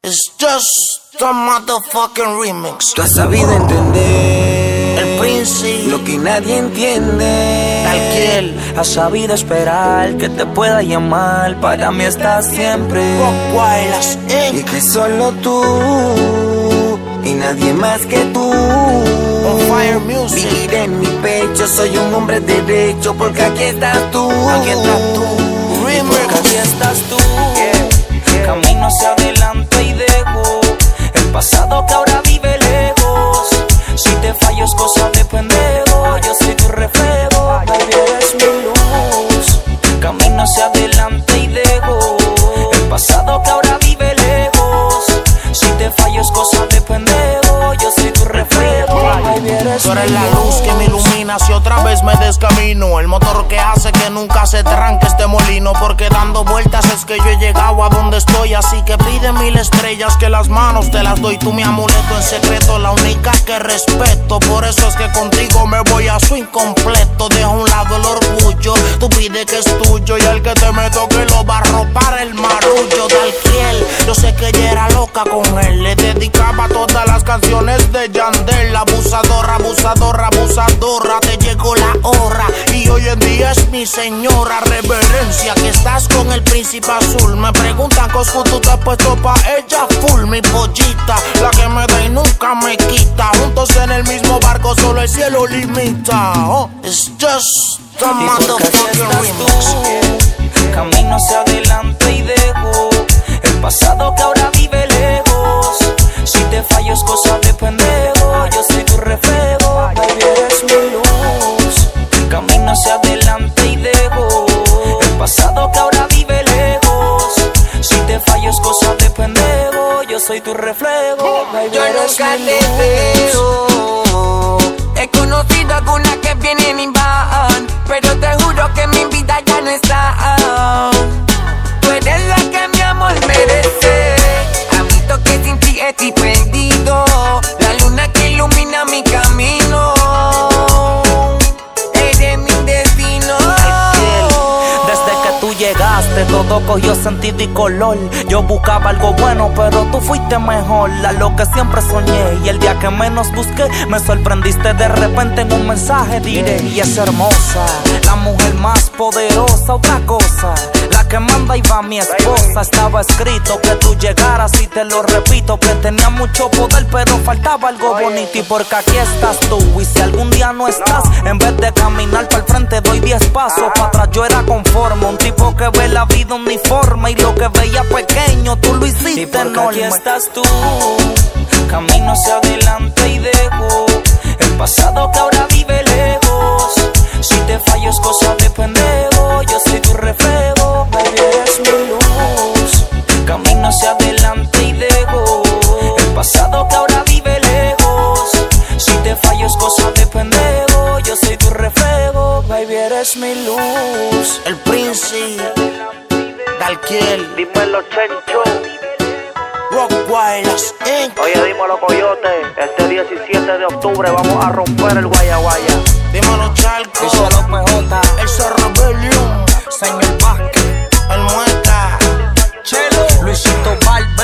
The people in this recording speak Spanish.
It's just a motherfucking remix. Tú has sabido entender El Prince, lo que nadie entiende. Talkiel, has sabido esperar que te pueda llamar. Para mí estás siempre. Rockwilds, Y que solo tú y nadie más que tú. On Fire Music. Vivir en mi pecho, soy un hombre derecho. Porque aquí estás tú. Aquí estás tú. Remix. Porque aquí estás tú. Camino hacia adelante y dejo el pasado que ahora vive lejos. Si te fallo es cosa de pendejo. Yo soy tu reflejo, baby, eres mi luz. Camino hacia adelante y dejo el pasado que ahora vive lejos. Si te fallo es cosa de pendejo. Yo soy tu reflejo, baby, eres Tú eres mi la luz que me ilumina si otra vez me descamino. El motor que hace que nunca se tranque este molino. Porque dando vueltas es que yo he llegado a donde estoy. Así que pide 1000 estrellas que las manos te las doy. Tú mi amuleto en secreto, la única que respeto. Por eso es que contigo me voy a su incompleto. Deja a un lado el orgullo, tú pide que es tuyo. Y el que te me toque lo va a ropar el marullo. Talkiel, yo sé que ella era loca con él. Le dedicaba todas las canciones de Yandel. Abusadora, abusadora, abusadora, te llegó la hora. Y hoy en día es mi señora. Reverencia que estás con el príncipe azul. Me preguntan Coscu, tú te has puesto pa' ella full. Mi pollita, la que me da y nunca me quita. Juntos en el mismo barco, solo el cielo limita. Oh, it's just a motherfucking remix. Camino hacia adelante y dejo el pasado que ahora vive lejos. Si te fallo es cosa de pendejo. Yo soy tu reflejo, baby, eres mi luz. Camino hacia adelante y dejo el pasado que ahora vive lejos. Si te fallo es cosa de pendejo. Yo soy tu reflejo, baby, Yo eres nunca mi te luz. veo. He conocido algunas que vienen y van, pero te juro que mi vida ya no está. Tú eres la que mi amor merece. Admito que sin ti estoy perdido. La luna que ilumina mi camino. Eres mi destino. Desde que tú llegaste todo cogió sentido y color. Yo buscaba algo bueno pero tú fuiste mejor a lo que siempre soñé. Y el día que menos busqué me sorprendiste de repente en un mensaje diré. Y es hermosa, la mujer más poderosa, otra cosa, la que manda y va mi esposa. Estaba escrito que tú llegaras y te lo repito, que tenía mucho poder pero faltaba algo bonito. Y porque aquí estás tú y si algún día no estás, en vez de caminar para el frente doy 10 pasos para atrás. Yo era conforme, un tipo que ve la vida uniforme y lo que veía pequeño tú lo hiciste enorme. Aquí estás tú, camino hacia adelante y dejo el pasado que ahora vive lejos. Si te fallo es cosa de pendejo. Yo soy tu reflejo, baby, eres mi luz. Camino hacia adelante y dejo el pasado que ahora vive lejos. Si te fallo es cosa de pendejo. Yo soy tu reflejo, baby, eres mi luz. El Prince, Talkiel, Dímelo, Chencho. Rockwilds, Inc. Oye, dímelo, Coyote. Este 17 de octubre vamos a romper el Guaya Guaya. Dímelo, Charco, Díselo, PJ, el Cerro Rebellion, señor Vázquez, el Mueca. Chelo, Luisito Balbi.